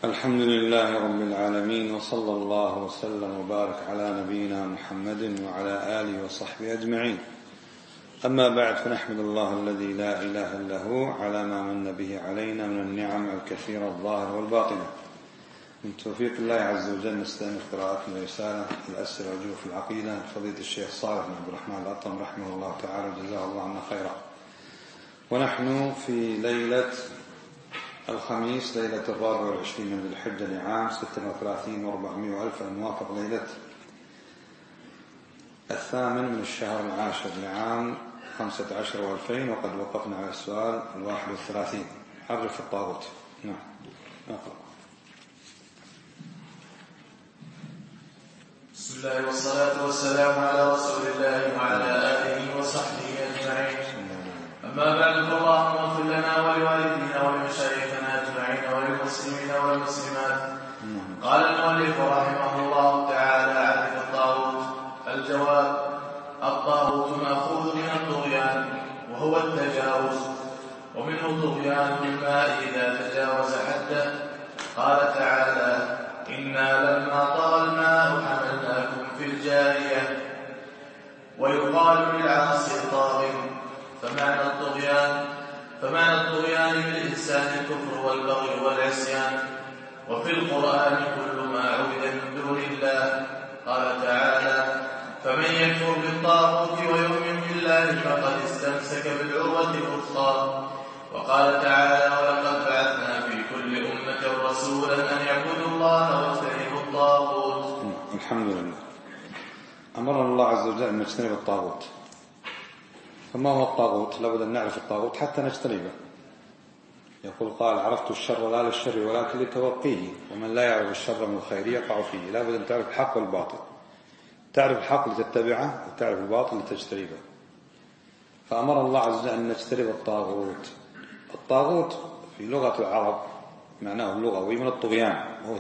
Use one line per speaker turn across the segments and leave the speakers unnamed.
الحمد لله رب العالمين، وصلى الله وسلم وبارك على نبينا محمد وعلى آله وصحبه أجمعين. أما بعد، فنحمد الله الذي لا إله إلا هو على ما من به علينا من النعم الكثيرة الظاهرة والباطنة. من توفيق الله عز وجل نستأنف قراءتنا رسالة الأسئلة والجواب في العقيدة فضيلة الشيخ صالح بن عبد الرحمن الأطرم رحمه الله تعالى وجزاه الله عنا خيرا. ونحن في ليلة الخميس، ليلة 24 من الحجة لعام 36 و400 ألف، الموافق ليلة 8 من الشهر العاشر لعام 15 و2000. وقد وقفنا على السؤال 31. عرف الطاغوت. نعم، نقرأ.
بسم الله والصلاة والسلام على رسول الله وعلى آله وصحبه أجمعين. أما بعد، فاللهم اغفر لنا ولوالدينا ولمشايخنا أجمعين وللمسلمين والمسلمات. قال المؤلف رحمه الله تعالى: عرف الطاغوت. الجواب: الطاغوت مأخوذ من الطغيان وهو التجاوز، ومنه طغيان الماء إذا تجاوز حده. قال تعالى: إنا لما طغى الماء حملناكم في الجارية. ويقال للعاصي طاغ. فمعنى الطغيان بالإنسان الكفر والبغي والعصيان. وفي القرآن كل ما عبد من دون الله. قال تعالى: فمن يكفر بالطاغوت ويؤمن بالله فقد استمسك بالعروة الوثقى. وقال تعالى: ولقد بعثنا في كل أمة رسولا أن يعبدوا الله واجتنبوا الطاغوت.
الحمد لله. أمرنا الله عز وجل أن نجتنب الطاغوت. فما هو الطاغوت؟ لابد أن نعرف الطاغوت حتى نجتنبه. يقول قال: عرفت الشر لا للشر ولكن لتوقيه، ومن لا يعرف الشر من الخير يقع فيه. لابد أن تعرف الحق والباطل. تعرف الحق لتتبعه، وتعرف الباطل لتجتنبه. فأمر الله عز وجل أن نجتنب الطاغوت. الطاغوت في لغة العرب معناه اللغوي من الطغيان، وهو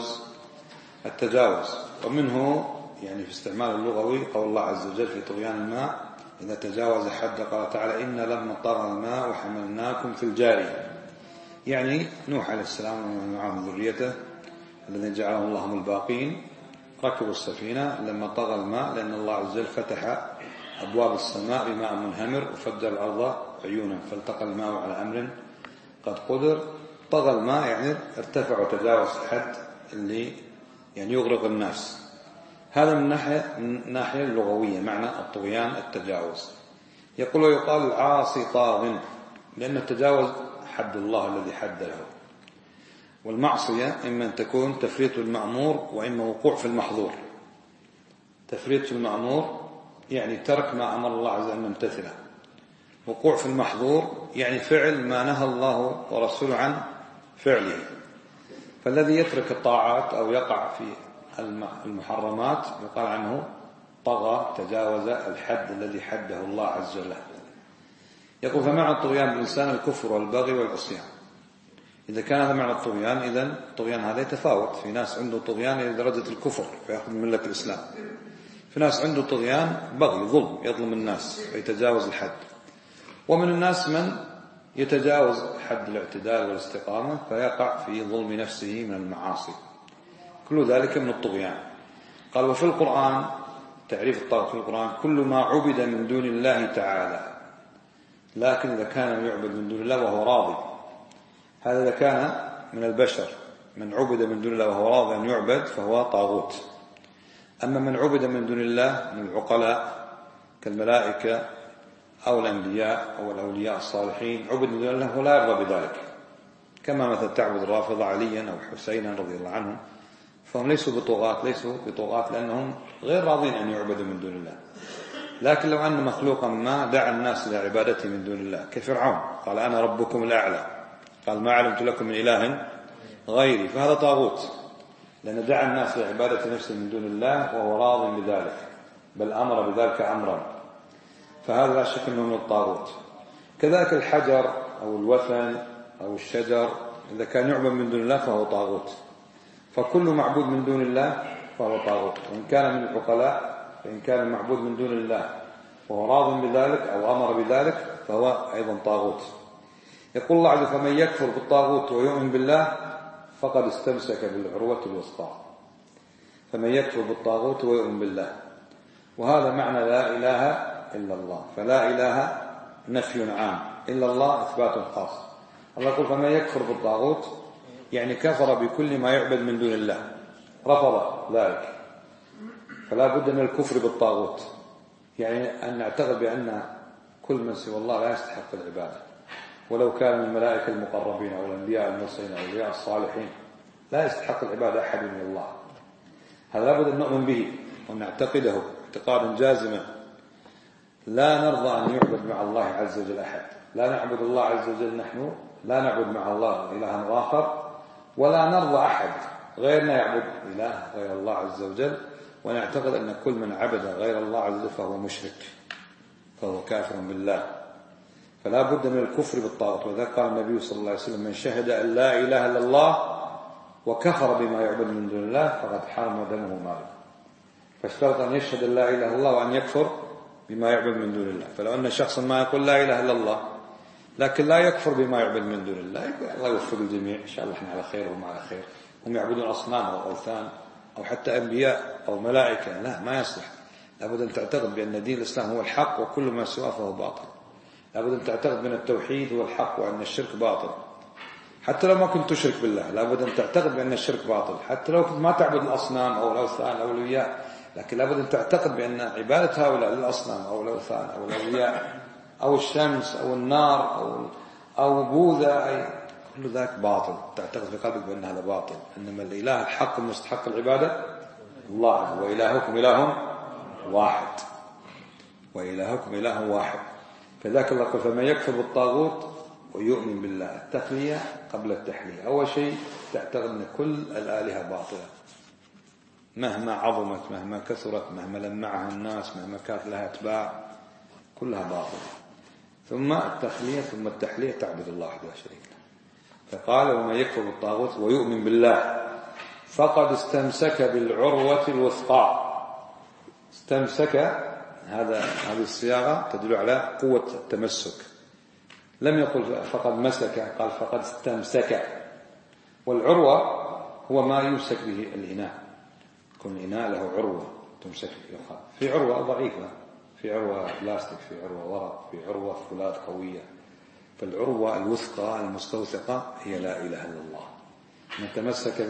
التجاوز. ومنه يعني في استعمال اللغوي قول الله عز وجل في طغيان الماء إذا تجاوز حد. قال تعالى: إنا لما طغى الماء وحملناكم في الجارية. يعني نوح عليه السلام ومعه ذريته الذين جعلهم الله هم الباقين ركبوا السفينة لما طغى الماء، لأن الله عز وجل فتح أبواب السماء بماء منهمر وفجر الأرض عيونا فالتقى الماء على أمر قد قدر. طغى الماء يعني ارتفع وتجاوز الحد اللي يعني يغرق الناس. هذا من الناحية اللغوية معنى الطغيان التجاوز. يقول ويقال العاصي طاغ، لأنه تجاوز حد الله الذي حد له. والمعصية إما أن تكون تفريط المأمور وإما وقوع في المحظور. تفريط في المأمور يعني ترك ما أمر الله عز وجل أن نمتثله. وقوع في المحظور يعني فعل ما نهى الله ورسوله عن فعله. فالذي يترك الطاعات أو يقع في المحرمات يقال عنه طغى، تجاوز الحد الذي حده الله عز وجل. يقول فمعنى الطغيان بالإنسان الكفر والبغي والعصيان. إذا كان هذا معنى الطغيان، إذن الطغيان هذا يتفاوت. في ناس عنده طغيان إلى درجة الكفر فيأخذ من ملة الإسلام. في ناس عنده طغيان بغي، ظلم، يظلم الناس فيتجاوز الحد. ومن الناس من يتجاوز حد الاعتدال والاستقامة فيقع في ظلم نفسه من المعاصي. كل ذلك من الطغيان. قال وفي القرآن تعريف الطاغوت في القرآن: كل ما عبد من دون الله تعالى، لكن إذا كان يعبد من دون الله وهو راضي. هذا إذا كان من البشر، من عبد من دون الله وهو راضي أن يعبد فهو طاغوت. أما من عبد من دون الله من العقلاء كالملائكة أو الأنبياء أو الأولياء الصالحين، عبد من دون الله ولا يرضى بذلك، كما مثلا تعبد الرافضة عليا أو حسينا رضي الله عنهم، فهم ليسوا بطغاة لأنهم غير راضين أن يعبدوا من دون الله. لكن لو أن مخلوقا ما دعا الناس إلى عبادته من دون الله كفرعون، قال أنا ربكم الأعلى، قال ما علمت لكم من إله غيري، فهذا طاغوت، لأن دعا الناس إلى عبادة نفسه من دون الله وهو راض بذلك، بل أمر بذلك أمرا، فهذا لا شك أنه من الطاغوت. كذلك الحجر أو الوثن أو الشجر إذا كان يعبد من دون الله فهو طاغوت. فكل معبود من دون الله فهو طاغوت، وإن كان من العقلاء فإن كان المعبود من دون الله وهو راض بذلك أو أمر بذلك فهو أيضا طاغوت. يقول الله عز وجل: فمن يكفر بالطاغوت ويؤمن بالله فقد استمسك بالعروة الوثقى. فمن يكفر بالطاغوت ويؤمن بالله، وهذا معنى لا إله إلا الله. فلا إله نفي عام، إلا الله إثبات خاص. الله يقول فمن يكفر بالطاغوت يعني كفر بكل ما يعبد من دون الله، رفض ذلك. فلا بد من الكفر بالطاغوت، يعني أن نعتقد بأن كل من سوى الله لا يستحق العبادة، ولو كان من الملائكة المقربين أو الأنبياء المرسلين أو الأولياء الصالحين، لا يستحق العبادة أحد من الله. هذا لابد أن نؤمن به ونعتقده اعتقادا جازما. لا نرضى أن يعبد مع الله عز وجل أحد، لا نعبد الله عز وجل نحن، لا نعبد مع الله إلها آخر، ولا نرضى أحد غيرنا يعبد إله غير الله عز وجل، ونعتقد أن كل من عبد غير الله عز وجل فهو مشرك، فهو كافر بالله. فلا بد من الكفر بالطاغوت. وذا قال النبي صلى الله عليه وسلم من شهد أن لا إله إلا الله وكفر بما يعبد من دون الله فقد حرم دمه وماله. فاشترط أن يشهد أن لا إله إلا الله وأن يكفر بما يعبد من دون الله. فلو أن شخصا ما يقول لا إله إلا الله لكن لا يكفر بما يعبد من دون الله، يقول الله يوفق الجميع إن شاء الله احنا على خير وهم على خير، هم يعبدون أصنام أو أوثان أو حتى أنبياء أو ملائكة، لا، ما يصلح. لابد أن تعتقد بأن دين الإسلام هو الحق وكل ما سواه فهو باطل. لابد أن تعتقد بأن التوحيد هو الحق وأن الشرك باطل، حتى لو ما كنت تشرك بالله. لابد أن تعتقد بأن الشرك باطل، حتى لو كنت ما تعبد الأصنام أو الأوثان أو الأولياء، لكن لابد أن تعتقد بأن عبادة هؤلاء للأصنام أو الأوثان أو الأولياء أو الشمس أو النار أو بوذا، أي كل ذاك باطل. تعتقد في قلبك بأن هذا باطل، إنما الإله الحق المستحق العبادة الله، وإلهكم إله واحد، وإلهكم إله واحد. فذاك الله قال فمن يكفر بالطاغوت ويؤمن بالله. التخلية قبل التحلية. أول شيء تعتقد أن كل الآلهة باطلة مهما عظمت، مهما كثرت، مهما لمعها الناس، مهما كانت لها أتباع، كلها باطلة. ثم التخلية ثم التحلية، تعبد الله وحده لا شريك له. فقال ومن يكفر بالطاغوت ويؤمن بالله فقد استمسك بالعروة الوثقى. استمسك، هذه الصياغة تدل على قوة التمسك. لم يقل فقد مسك، قال فقد استمسك. والعروة هو ما يمسك به الإناء، كل إناء له عروة تمسك به. في عروة ضعيفة، في عروة بلاستيك، في عروة ورق، في عروة فولاذ قوية. فالعروة الوثقى المستوثقة هي لا إله إلا الله. من تمسك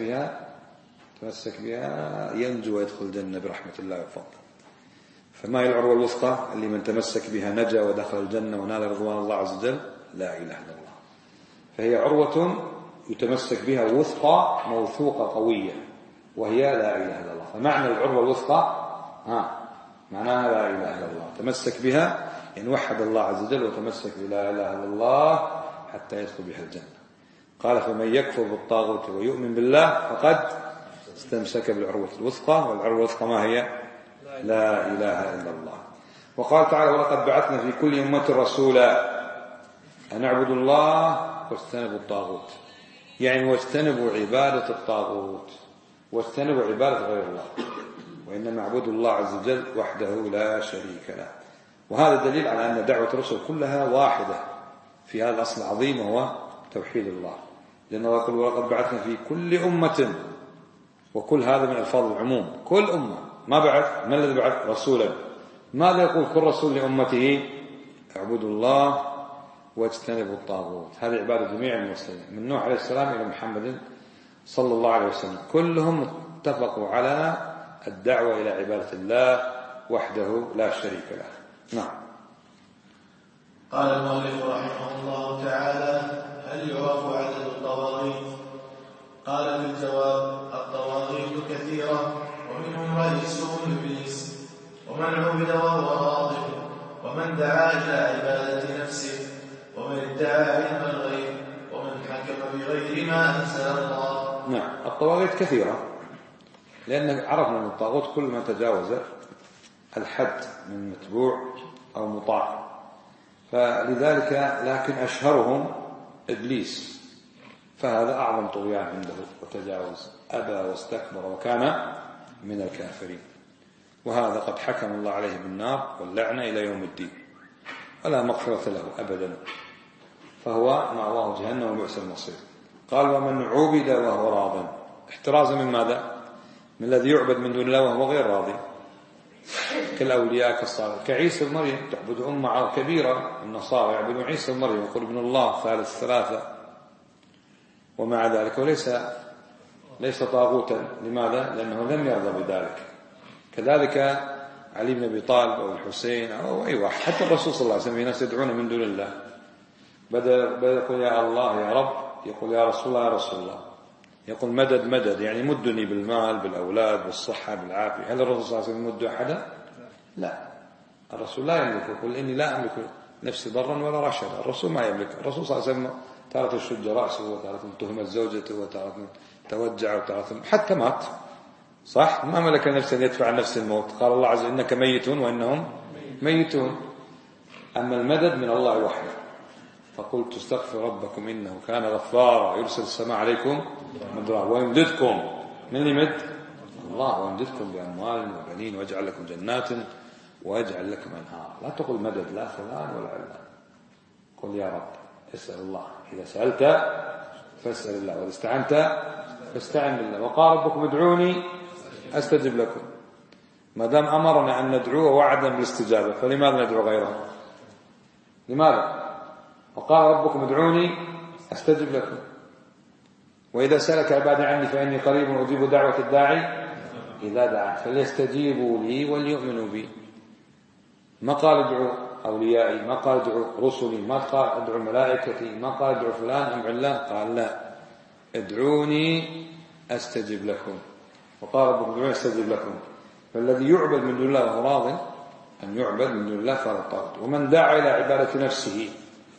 بها ينجو ويدخل الجنة برحمة الله وفضله. فما هي العروة الوثقى اللي من تمسك بها نجا ودخل الجنة ونال رضوان الله عز وجل؟ لا إله إلا الله. فهي عروة يتمسك بها وثقى موثوقة قوية، وهي لا إله إلا الله. فمعنى العروة الوثقى معناها لا إله إلا الله، تمسك بها يعني وحد الله عز وجل وتمسك بلا إله إلا الله حتى يدخل بها الجنة. قال فمن يكفر بالطاغوت ويؤمن بالله فقد استمسك بالعروة الوثقى. والعروة الوثقى ما هي؟ لا إله إلا الله. وقال تعالى ولقد بعثنا في كل أمة رسولا أن اعبدوا الله واجتنبوا الطاغوت، يعني واجتنبوا عبادة الطاغوت، واجتنبوا عبادة غير الله، وإنما اعبدوا الله عز وجل وحده لا شريك له. وهذا دليل على أن دعوة الرسل كلها واحدة في هذا الأصل العظيم وهو توحيد الله. لأن الله يقول ولقد بعثنا في كل أمة، وكل هذا من ألفاظ العموم، كل أمة. ما بعث، ما الذي بعث؟ رسولا. ماذا يقول كل رسول لأمته؟ اعبدوا الله واجتنبوا الطاغوت. هذه عبادة جميع المرسلين من نوح عليه السلام إلى محمد صلى الله عليه وسلم، كلهم اتفقوا على الدعوة إلى عبادة الله وحده لا شريك له. نعم.
قال المؤلف رحمه الله تعالى هل يعرف عدد الطواغيت؟ قال في الجواب الطواغيت كثيرة، ومنهم رئيسهم إبليس، ومن عبد وهو راض، ومن دعا إلى عبادة نفسه، ومن ادعى علم الغيب، ومن حكم بغير ما أنزل الله.
نعم. الطواغيت كثيرة، لأن عرفنا أن الطاغوت كل ما تجاوز الحد من متبوع أو مطاع. فلذلك لكن أشهرهم إبليس، فهذا أعظم طغيان عنده وتجاوز، أبى واستكبر وكان من الكافرين. وهذا قد حكم الله عليه بالنار واللعنة إلى يوم الدين، ولا مغفرة له أبدا، فهو مأواه جهنم وبئس المصير. قال ومن عبد وهو راض، احترازا من ماذا؟ من الذي يعبد من دون الله وهو غير راضي، كالأولياء كالصالح، كعيسى بن مريم تعبد أمة كبيرة، النصارى يعبدون عيسى بن مريم يقول ابن الله ثالث ثلاثة ومع ذلك، ليس طاغوتا. لماذا؟ لأنه لم يرضى بذلك. كذلك علي بن أبي طالب أو الحسين أو أي واحد، حتى الرسول صلى الله عليه وسلم في ناس يدعون من دون الله، بدأ يقول يا الله يا رب، يقول يا رسول الله يا رسول الله، يقول مدد مدد، يعني مدني بالمال بالأولاد بالصحة بالعافية. هل الرسول صلى الله عليه وسلم يمد أحدا؟ لا، الرسول لا يملك، يقول إني لا أملك نفسي ضرا ولا رشدا. الرسول ما يملك. الرسول صلى الله عليه وسلم تارة شج رأسه، وتارة تهمت زوجته، وتارة توجع، وتارة حتى مات، صح؟ ما ملك نفسا يدفع نفس الموت. قال الله عز وجل إنك ميت وإنهم ميتون. أما المدد من الله وحده، فقلت استغفر ربكم إنه كان غفارا يرسل السماء عليكم مدرارا ويمددكم، من يمد؟ الله، ويمددكم بأموال وبنين ويجعل لكم جنات ويجعل لكم أنهار. لا تقول مدد لا فلان ولا علان، قل يا رب، اسأل الله. إذا سألت فاسأل الله، وإذا استعنت فاستعن بالله. وقال ربكم ادعوني أستجب لكم. ما دام أمرنا أن ندعوه وعدا بالاستجابة، فلماذا ندعو غيره؟ لماذا؟ وقال ربكم ادعوني أستجب لكم. وإذا سألك عبادي عني فإني قريب أجيب دعوة الداعي إذا دعا، فليستجيبوا لي وليؤمنوا بي. ما قال ادعوا أوليائي، ما قال ادعوا رسلي، ما قال ادعوا ملائكتي، ما قال ادعوا فلان أم علان، قال لا، ادعوني أستجب لكم. وقال ربكم ادعوني أستجب لكم. فالذي يعبد من دون الله وهو راض أن يعبد من دون الله فهو طاغوت. ومن دعا إلى عبادة نفسه،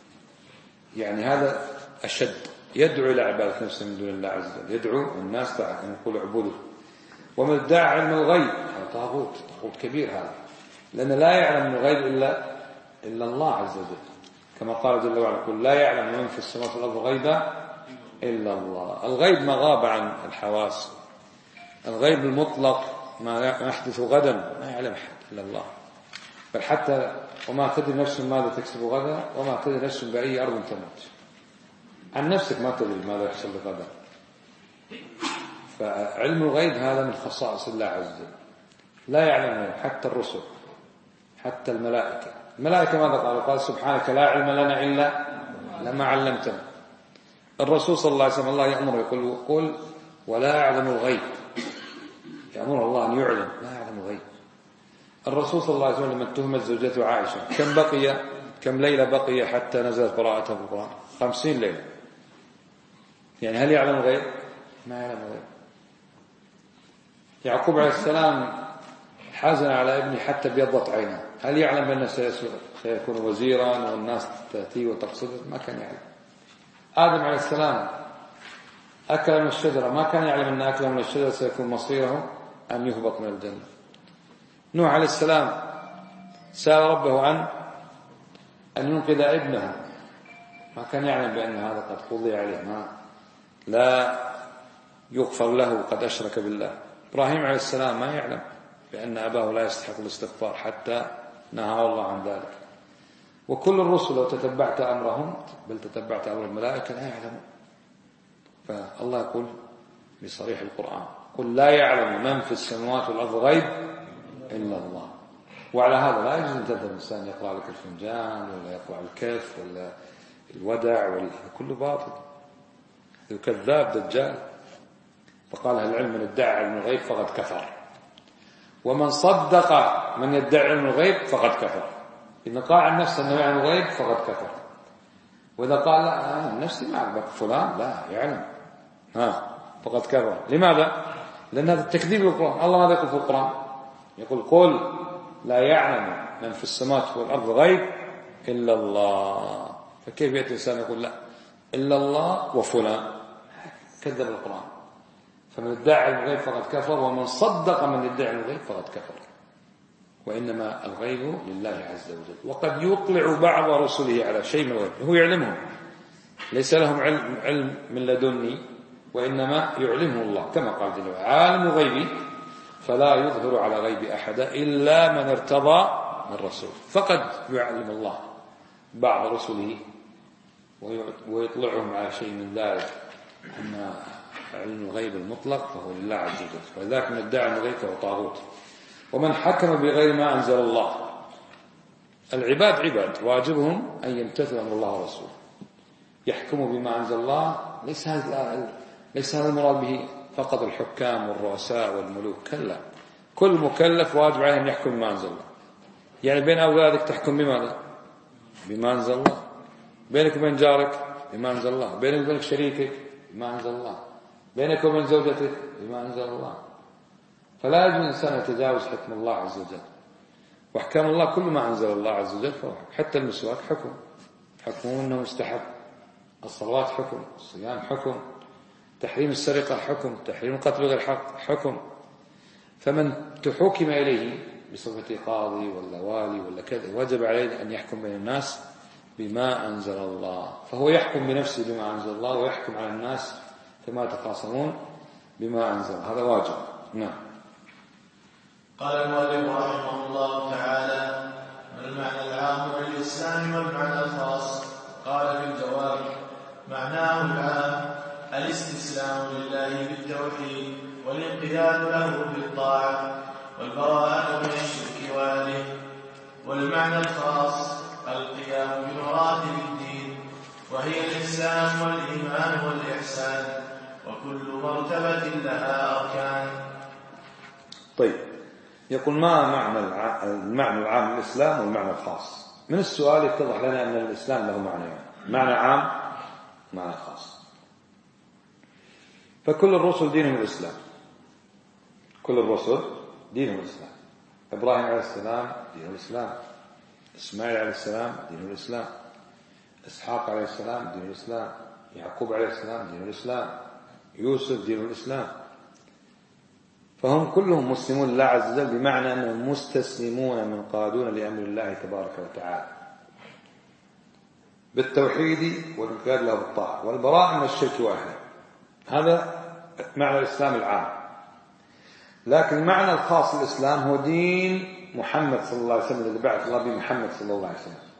يعني هذا أشد، يدعو إلى عبادة نفسه من دون الله عز وجل، يدعو الناس أن يقول اعبدوا. ومن ادعى علم الغيب هذا طاغوت كبير هذا، لأن لا يعلم الغيب إلا الله عز وجل، كما قال جل وعلا قل لا يعلم من في السماوات والأرض غيبا إلا الله. الغيب ما غاب عن الحواس، الغيب المطلق ما يحدث غدا ما يعلم أحد إلا الله. بل حتى وما تدري نفس ماذا تكسب غدا وما تدري نفس بأي أرض تموت. عن نفسك ما تدري ماذا يحصل غدا. فعلم الغيب هذا من خصائص الله عز وجل، لا يعلمه حتى الرسل، حتى الملائكة. الملائكة ماذا قالوا؟ قال سبحانك لا علم لنا إلا لما علمتنا. الرسول صلى الله عليه وسلم الله يأمر يقول قل ولا يعلم الغيب، يأمر الله أن يعلم، لا يعلم الغيب. الرسول صلى الله عليه وسلم لما اتهمت زوجته عائشة كم ليلة بقي حتى نزلت براءتها في القرآن؟ 50 ليلة. يعني هل يعلم الغيب؟ ما يعلم الغيب. يعقوب عليه السلام حزن على ابنه حتى ابيضت عينه، هل يعلم بأنه سيكون وزيرا والناس تأتيه وتقصده؟ ما كان يعلم. آدم عليه السلام أكل من الشجرة، ما كان يعلم أن أكل من الشجرة سيكون مصيره أن يهبط من الجنة. نوح عليه السلام سأل ربه أن ينقذ ابنه، ما كان يعلم بأن هذا قد قضي عليه، ما لا يغفر له قد أشرك بالله. إبراهيم عليه السلام ما يعلم بأن أباه لا يستحق الاستغفار حتى نهى الله عن ذلك. وكل الرسل لو تتبعت أمرهم، بل تتبعت أمر الملائكة، لا يعلمون. فالله يقول بصريح القرآن قل لا يعلم من في السماوات والأرض غيب إلا الله. وعلى هذا لا يجوز أن تذهب الإنسان يقرأ لك الفنجان ولا يقرأ الكف ولا الودع ولا كله باطل، كذاب دجال. فقال أهل العلم من ادعى علم الغيب فقد كفر، ومن صدق من يدعي علم الغيب فقد كفر. إذا قال عن نفسه أنه يعلم الغيب فقد كفر، وإذا قال لا أنا نفسي ما أعلم فلان لا يعلم فقد كفر. لماذا؟ لأن هذا التكذيب للقرآن. الله ماذا يقول في القرآن؟ يقول قل لا يعلم من في السماوات والأرض غيب إلا الله. فكيف يأتي الإنسان يقول لا إلا الله وفلان؟ كذب القرآن. فمن ادعى علم الغيب فقد كفر، ومن صدق من ادعى علم الغيب فقد كفر. وإنما الغيب لله عز وجل. وقد يطلع بعض رسله على شيء من الغيب، هو يعلمهم، ليس لهم علم من لدني، وإنما يعلمه الله، كما قال جل وعلا عالم غيبي فلا يظهر على غيب أحد إلا من ارتضى من رسول. فقد يعلم الله بعض رسله ويطلعهم على شيء من ذلك. أما علم الغيب المطلق فهو لله عز وجل، ولذلك من ادعى الغيب فهو طاغوت. ومن حكم بغير ما أنزل الله، العباد عباد واجبهم أن يمتثلوا أمر الله ورسوله، يحكموا بما أنزل الله. ليس هذا المراد به فقط الحكام والرؤساء والملوك، كلا، كل مكلف واجب عليه أن يحكم بما أنزل الله. يعني بين أولادك تحكم بماذا؟ بما أنزل الله. بينك وبين جارك بما أنزل الله. بينك وبين شريكك بما أنزل الله. بينك وبين زوجتك بما أنزل الله. فلا يجوز الإنسان يتجاوز حكم الله عز وجل، وأحكام الله كل ما أنزل الله عز وجل فهو حتى المسواك حكمه أنه مستحب، الصلوات حكم، الصيام حكم، تحريم السرقة حكم، تحريم القتل بغير حق حكم. فمن تحكم إليه بصفة قاضي ولا والي ولا كذا وجب عليه أن يحكم بين الناس بما أنزل الله، فهو يحكم بنفسه بما أنزل الله ويحكم على الناس فيما يتخاصمون بما أنزل، هذا واجب. نعم.
قال المؤلف رحمه الله تعالى: ما المعنى العام للإسلام والمعنى الخاص؟ قال في الجواب: معناه العام الاستسلام لله بالتوحيد والانقياد له بالطاعة والبراءة من الشرك وأهله. والمعنى الخاص القيام بمراتب الدين، وهي الإسلام والإيمان والإحسان، وكل مرتبة لها أركان.
طيب، يقول ما المعنى العام للإسلام والمعنى الخاص. من السؤال يتضح لنا أن الإسلام له معنيان، معنى عام ومعنى خاص. فكل الرسل دينهم الإسلام، كل الرسل دينهم الإسلام. إبراهيم عليه السلام دينه الإسلام، إسماعيل عليه السلام دينه الإسلام، إسحاق عليه السلام دينه الإسلام، يعقوب عليه السلام دينه الإسلام، يوسف دينه الإسلام. فهم كلهم مسلمون لله عز وجل، بمعنى أنهم مستسلمون منقادون لأمر الله تبارك وتعالى بالتوحيد والانقياد له بالطاعة والبراءة من الشرك وأهله. هذا معنى الإسلام العام. لكن المعنى الخاص للإسلام هو دين محمد صلى الله عليه وسلم الذي بعث الله به محمد صلى الله عليه وسلم.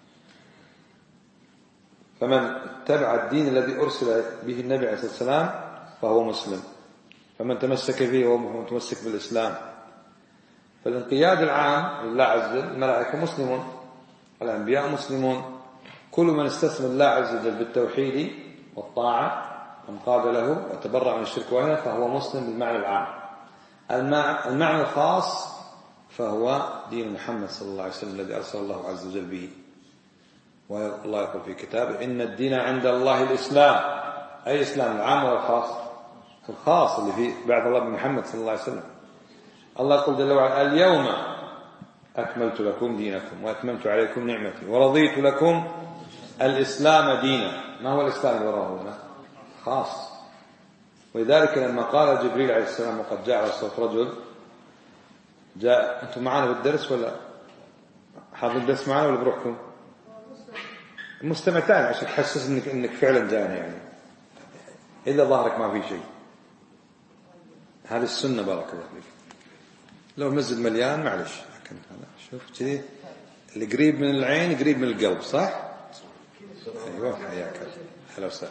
فمن اتبع الدين الذي أرسل به النبي عليه الصلاة والسلام فهو مسلم، فمن تمسك فيه هو متمسك بالإسلام. فالانقياد العام لله عز وجل، الملائكة مسلمون، الأنبياء مسلمون، كل من استسلم الله عز وجل بالتوحيد والطاعة وانقاد له وتبرأ من الشرك وأهله فهو مسلم بالمعنى العام. المعنى الخاص فهو دين محمد صلى الله عليه وسلم الذي أرسل الله عز وجل به. والله يقول في كتابه: إن الدين عند الله الإسلام. أي إسلام، العام ولا الخاص؟ الخاص اللي فيه بعد الله بمحمد صلى الله عليه وسلم. الله يقول جل وعلا: اليوم أكملت لكم دينكم وأتممت عليكم نعمتي ورضيت لكم الإسلام دينا. ما هو الإسلام اللي وراه هنا؟ خاص. ولذلك لما قال جبريل عليه السلام: وقد جاء على صوت رجل جاء. أنتم معنا بالدرس ولا حاضر الدرس معنا ولا بروحكم؟ مستمعتان عشان تحسس إنك فعلا جانا، يعني إلا ظهرك ما في شيء. هذه السنة بارك الله فيك. لو المسجد مليان معلش، لكن هذا شوف كذي اللي قريب من العين قريب من القلب، صح؟ أيوة، حياك الله، أهلا وسهلا،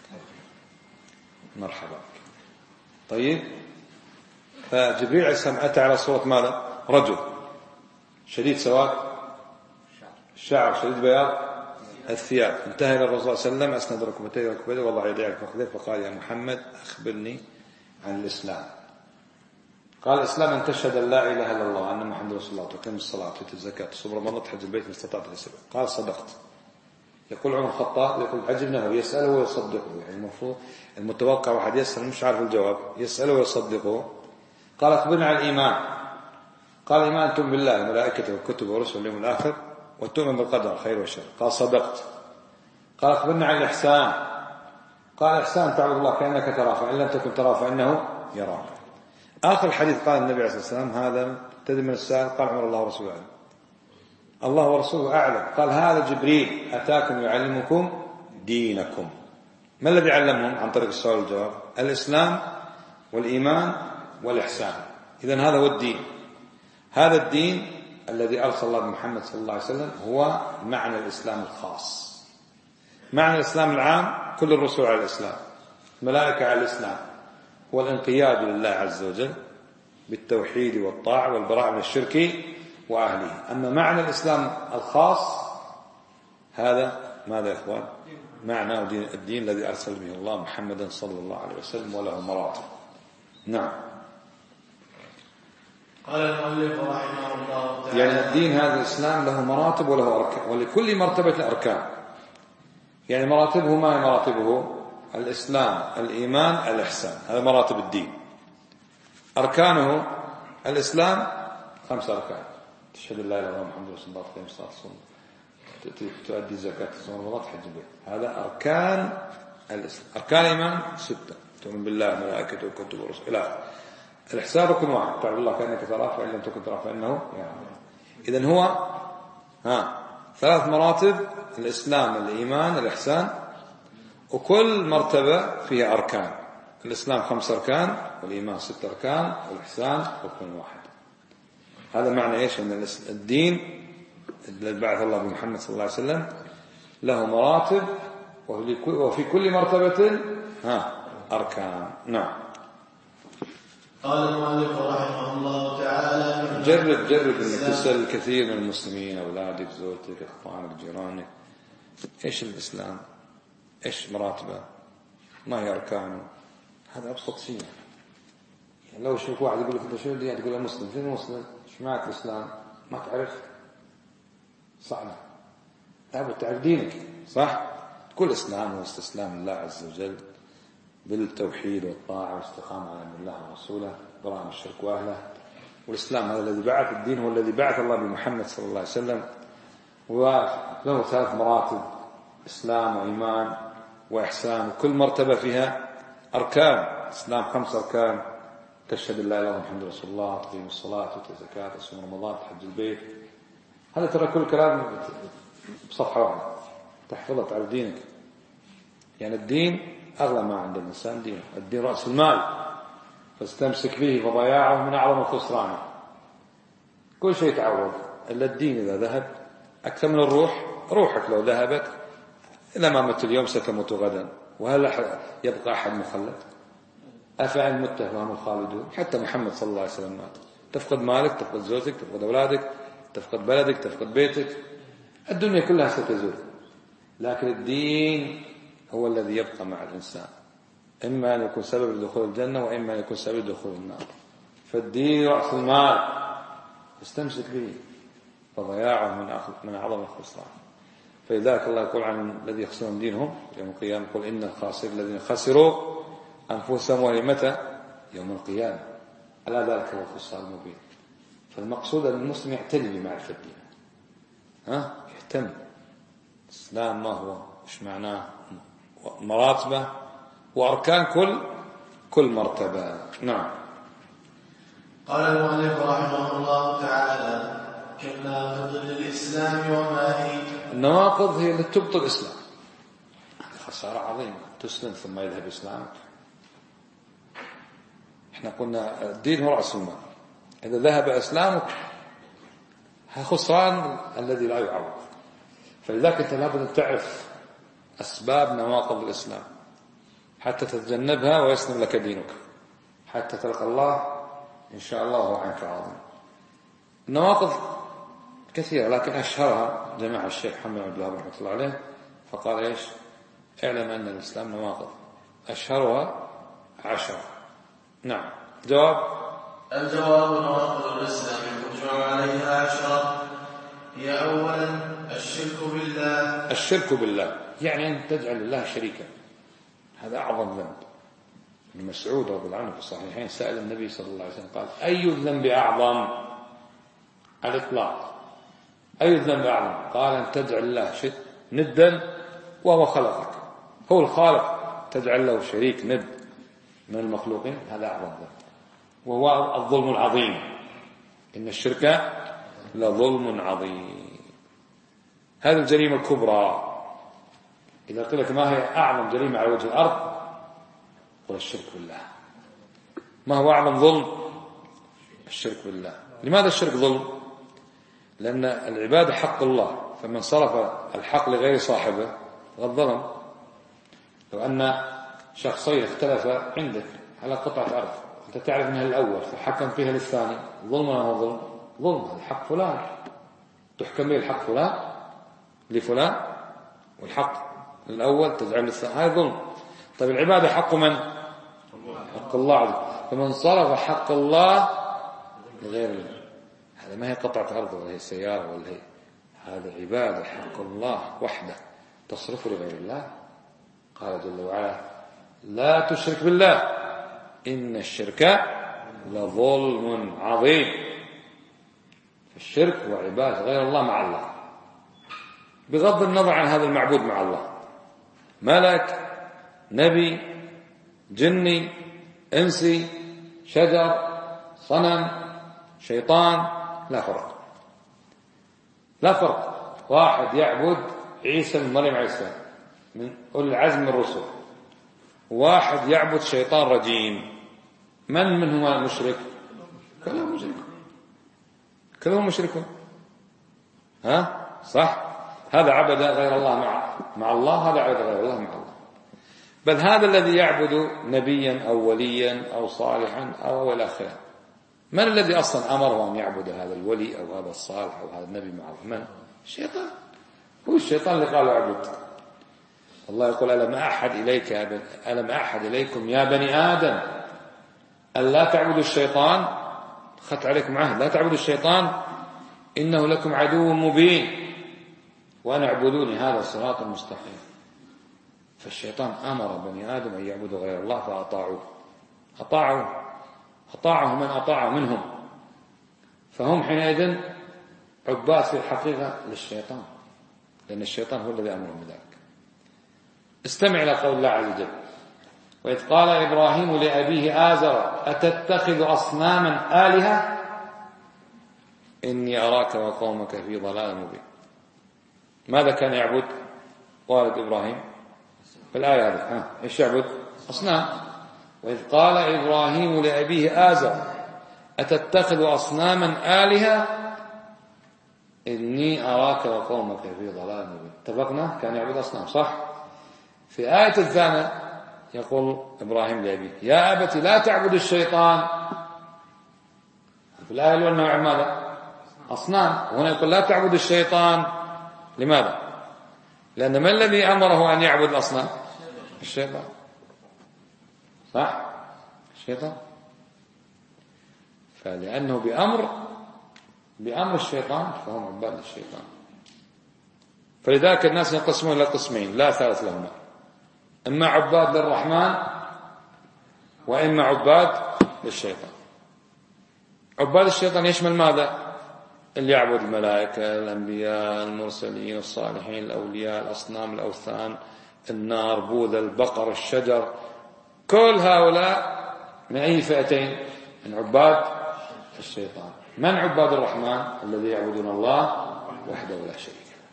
مرحبا. طيب، فجبريل عليه السلام أتى على صورة ماذا؟ رجل شديد سواد الشعر، شديد بياض الثياب. انتهى إلى الرسول صلى الله عليه وسلم، أسند ركبتيه وركبتيه وضع يديه على فخذيه فقال: يا محمد أخبرني عن الإسلام. قال: الإسلام أن تشهد أن لا إله إلا الله وأن محمد رسول الله وتقيم الصلاة وتؤتي الزكاة وتصوم رمضان وتحج البيت إن استطعت إليه سبيلا. قال: صدقت. يقول عمر الخطاب يقول: عجبناه يسأله ويصدقه. يعني المفروض المتوقع واحد يسأل مش عارف الجواب، يسأله ويصدقه. قال: أخبرنا عن الإيمان. قال: الإيمان أن تؤمن بالله وملائكته وكتبه ورسله واليوم الآخر وتؤمن بالقدر خير وشر. قال: صدقت. قال: أخبرنا عن الإحسان. قال: الإحسان تعبد الله كأنك تراه فإن لم تكن تراه فإنه يراك. آخر الحديث قال النبي عليه الصلاة والسلام: هذا تدري من السائل؟ قال: عمر الله ورسوله أعلم. الله ورسوله أعلم. قال: هذا جبريل أتاكم يعلمكم دينكم. ما الذي علمهم عن طريق السؤال والجواب؟ الإسلام والإيمان والإحسان. إذن هذا هو الدين. هذا الدين الذي أرسل الله محمد صلى الله عليه وسلم هو معنى الإسلام الخاص. معنى الإسلام العام كل الرسل على الإسلام، الملائكة على الإسلام هو الانقياد لله عز وجل بالتوحيد والطاعة والبراءة من الشرك وأهله. أما معنى الإسلام الخاص هذا ماذا يا إخوان؟ معنى الدين الذي أرسل به الله محمدا صلى الله عليه وسلم وله مراتب. نعم.
قال المؤلف رحمه الله تعالى
يعني الدين هذا الإسلام له مراتب وله أركان، ولكل مرتبة أركان. يعني مراتبه ما هي مراتبه؟ الإسلام، الإيمان، الإحسان، هذا مراتب الدين. أركانه الإسلام 5 أركان: تشهد الله لا إله إلا الله محمد رسول الله، تقيم الصلاة، تؤدي الزكاة، تصوم رمضان، تحج البيت. هذا أركان الإسلام. أركان الإيمان 6: تؤمن بالله وملائكته وكتبه ورسله إلى آخره. الإحسان ركن واحد: تعبد الله كأنك تراه فإن لم تكن تراه فإنه يعني. إذن هو 3 مراتب: الإسلام، الإيمان، الإحسان، وكل مرتبة فيها أركان. الإسلام 5 أركان، والإيمان 6 أركان، والإحسان ركن واحد. هذا معنى إيش؟ أن الدين الذي بعث الله بمحمد صلى الله عليه وسلم له مراتب، وفي كل مرتبة أركان. نعم.
قال المؤلف رحمه الله تعالى
جرب انك تسأل كثير من المسلمين، اولادك، زوجتك، اخوانك، جيرانك: ايش الاسلام؟ ايش مراتبه؟ ما هي اركانه؟ هذا ابسط شيء. يعني لو شوف واحد يقول لك انت شو دي، تقول له مسلم. فين مسلم؟ ايش معك الاسلام؟ ما تعرف؟ صعب. لابد تعرف دينك، صح؟ كل اسلام هو استسلام لله عز وجل بالتوحيد والطاعة والاستقامة على أمر الله ورسوله، براءة من الشرك وأهله. والإسلام هذا الذي بعث الدين، هو الذي بعث الله بمحمد صلى الله عليه وسلم، وله 3 مراتب: إسلام وإيمان وإحسان، وكل مرتبة فيها أركان. الإسلام 5 أركان: تشهد الله لا إله إلا الله محمد رسول الله، تقيم الصلاة، تؤتي الزكاة، تصوم رمضان، تحج البيت. هذا ترى كل كلام بصفحة واحدة تحفظه، تعرف دينك. يعني الدين أغلى ما عند الإنسان دينه. الدين رأس المال، فاستمسك به فضياعه من أعظم خسرانه. كل شيء تعوض إلا الدين. إذا ذهب أكثر من الروح، روحك لو ذهبت إذا ما مت اليوم ستموت غدا، وهل يبقى أحد مخلد؟ أفعل مت فهم الخالدون. حتى محمد صلى الله عليه وسلم مات. تفقد مالك، تفقد زوجتك، تفقد أولادك، تفقد بلدك، تفقد بيتك، الدنيا كلها ستزول، لكن الدين هو الذي يبقى مع الإنسان، إما أن يكون سبب لدخول الجنة، وإما أن يكون سبب لدخول النار. فالدين رأس المال، استمسك به فضياعه من أعظم الخسران. فلذلك الله يقول عن الذي يخسرون دينهم يوم القيامة: قل إن الخاسرين الذين خسروا أنفسهم ومتى يوم القيامة، ألا ذلك هو الخسران المبين. فالمقصود أن المسلم يعتني بمعرفة دينه، يهتم. الإسلام ما هو، إيش معناه، مراتبه وأركان كل مرتبة. نعم.
قال المؤلف رحمه الله تعالى: كالناقض للإسلام وما هي؟
النواقض هي التي تبطل الإسلام. خسارة عظيمة، تسلم ثم يذهب إسلامك. احنا قلنا الدين هو رأس المال، إذا ذهب إسلامك خسران الذي لا يعوض. فلذلك أنت لابد أن تعرف أسباب نواقض الإسلام حتى تتجنبها ويسلم لك دينك، حتى تلقى الله إن شاء الله هو عنك عظيم. النواقض كثيرة، لكن أشهرها جماعة الشيخ محمد عبد الوهاب رحمة الله عليه، فقال إيش: اعلم أن الإسلام نواقض أشهرها 10. نعم.
الجواب: نواقض الإسلام المجمع عليها 10. هي أولا الشرك بالله.
الشرك بالله يعني أن تجعل الله شريكا، هذا أعظم ذنب. ابن مسعود رضي الله عنه في الصحيحين سأل النبي صلى الله عليه وسلم قال: أي الذنب أعظم على الإطلاق؟ أي الذنب أعظم؟ قال: أن تجعل الله ندا وهو خلقك، هو الخالق، تجعل له شريك ند من المخلوقين، هذا أعظم ذنب، وهو الظلم العظيم. إن الشرك لظلم عظيم. هذه الجريمة الكبرى. إذا قلت لك ما هي أعظم جريمة على وجه الأرض، قل الشرك بالله. ما هو أعظم ظلم؟ الشرك بالله. لماذا الشرك ظلم؟ لأن العبادة حق الله، فمن صرف الحق لغير صاحبه فقد ظلم. لو أن شخصين اختلفا عندك على قطعة أرض، أنت تعرف أنها الأول فحكم فيها للثاني، ظلم ولا هو ظلم؟ ظلم، هذا حق فلان، تحكم به الحق فلان لفلان، والحق الأول تجعل للثاني، هذا ظلم. طيب العبادة حق من؟ حق الله عز وجل، فمن صرف حق الله لغير الله، هذا ما هي قطعة أرض ولا هي سيارة ولا هي، هذا عبادة حق الله وحده تصرفه لغير الله. قال جل وعلا لا تشرك بالله إن الشرك لظلم عظيم. الشرك هو عبادة غير الله مع الله، بغض النظر عن هذا المعبود مع الله، ملك، نبي، جني، إنسي، شجر، صنم، شيطان، لا فرق. لا فرق. واحد يعبد عيسى بن مريم عليه السلام من أولي العزم من الرسل، واحد يعبد شيطان رجيم، من منهما مشرك؟ كلهم مشركون، كلهم مشركون. ها صح؟ هذا عبد غير الله مع الله، هذا عبد غير الله مع الله. بل هذا الذي يعبد نبيا أو وليا أو صالحا أو إلى آخره، من الذي أصلا أمره أن يعبد هذا الولي أو هذا الصالح أو هذا النبي مع الله؟ من؟ الشيطان. هو الشيطان اللي قال اعبد. الله يقول ألم أحد إليكم يا بني آدم أن لا تعبدوا الشيطان، أخذت عليكم عهد لا تعبدوا الشيطان إنه لكم عدو مبين وأن اعبدوني هذا صراط مستقيم. فالشيطان أمر بني آدم أن يعبدوا غير الله فأطاعوه، أطاعه من أطاع منهم، فهم حينئذ عباد في الحقيقة للشيطان، لأن الشيطان هو الذي أمرهم بذلك. استمع إلى قول الله عز وجل وإذ قال إبراهيم لأبيه آزر أتتخذ أصناما آلهة إني أراك وقومك في ضلال مبين. ماذا كان يعبد والد إبراهيم في الآية هذه؟ إيش يعبد؟ أصنام. وإذ قال إبراهيم لأبيه آزر أتتخذ أصناما آلهة إني أراك وقومك في ضلال مبين. اتفقنا كان يعبد أصنام صح؟ في آية الثانية يقول إبراهيم لأبيه يا أبت لا تعبد الشيطان. في الآية الأولى نوع ماذا؟ أصنام، وهنا يقول لا تعبد الشيطان. لماذا؟ لأن ما الذي أمره أن يعبد الأصنام؟ الشيطان صح؟ الشيطان. فلأنه بأمر الشيطان فهم عباد الشيطان. فلذلك الناس ينقسمون إلى قسمين لا ثالث لهما، إما عباد للرحمن وإما عباد للشيطان. عباد الشيطان يشمل ماذا؟ اللي يعبد الملائكة، الأنبياء، المرسلين، الصالحين، الأولياء، الأصنام، الأوثان، النار، بوذا، البقر، الشجر، كل هؤلاء من أي فئتين؟ من عباد الشيطان. من عباد الرحمن؟ الذي يعبدون الله وحده لا شريك له.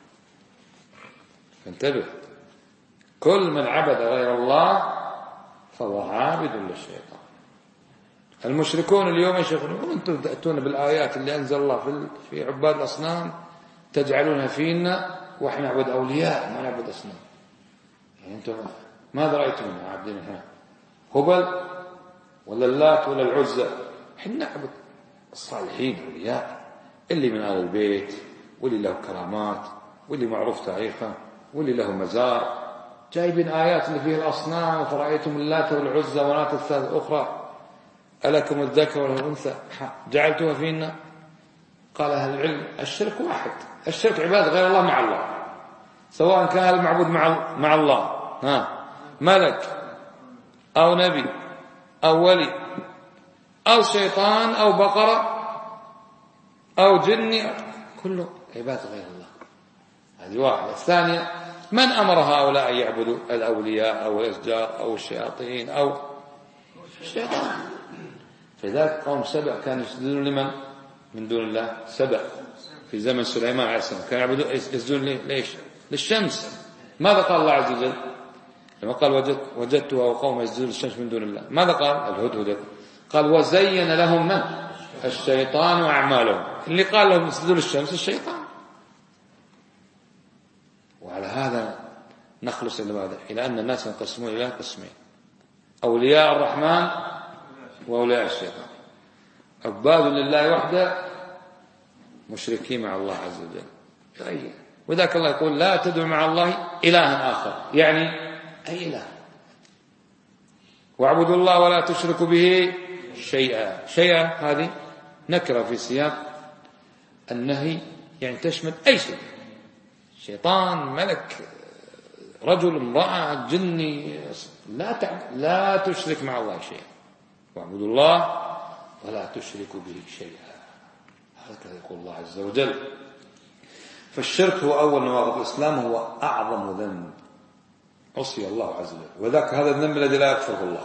فانتبه، كل من عبد غير الله فهو عابد للشيطان. المشركون اليوم يقولون أنتم تأتون بالآيات اللي أنزل الله في عباد الأصنام تجعلونها فينا وإحنا نعبد أولياء ما نعبد أصنام. يعني أنتم ماذا رأيتم من عابدين هنا؟ هبل ولا اللات ولا العزى؟ إحنا نعبد الصالحين الأولياء اللي من آل البيت واللي له كرامات واللي معروف تاريخه واللي له مزار. جايبين آيات اللي فيها الأصنام فرأيتم اللات والعزى ونات الثالث الأخرى ألكم الذكر والأنثى جعلتها فينا. قال أهل العلم الشرك واحد، الشرك عبادة غير الله مع الله، سواء كان المعبود مع الله ملك أو نبي أو ولي أو شيطان أو بقرة أو جني، كله عبادة غير الله. هذه واحدة. الثانية من أمر هؤلاء أن يعبدوا الأولياء أو الأشجار أو الشياطين أو الشيطان؟ فذلك قوم سبأ كانوا يسجدون لمن من دون الله؟ سبأ في زمن سليمان عليه السلام كانوا يسجدون ليش؟ للشمس. ماذا قال الله عز وجل لما قال وجدتها وقوم يسجدون للشمس من دون الله؟ ماذا قال الهدهد؟ قال وزين لهم من؟ الشيطان أعمالهم. اللي قال لهم يسجدون للشمس الشيطان. وعلى هذا نخلص إلى ماذا؟ إلى أن الناس ينقسمون إلى قسمين، أولياء الرحمن وأولياء الشيطان. عباد لله وحده مشركين مع الله عز وجل. طيب وذاك الله يقول لا تدعو مع الله إلها آخر، يعني أي إله. واعبدوا الله ولا تشركوا به شيئا. شيئا هذه نكرة في سياق النهي، يعني تشمل أي شيء، شيطان، ملك، رجل، امرأة، جني، لا تشرك مع الله شيئا. واعبدوا الله ولا تشركوا به شيئا، هكذا يقول الله عز وجل. فالشرك هو أول نواقض الإسلام، هو أعظم ذنب عصي الله عز وجل، وذاك هذا الذنب الذي لا يغفره الله.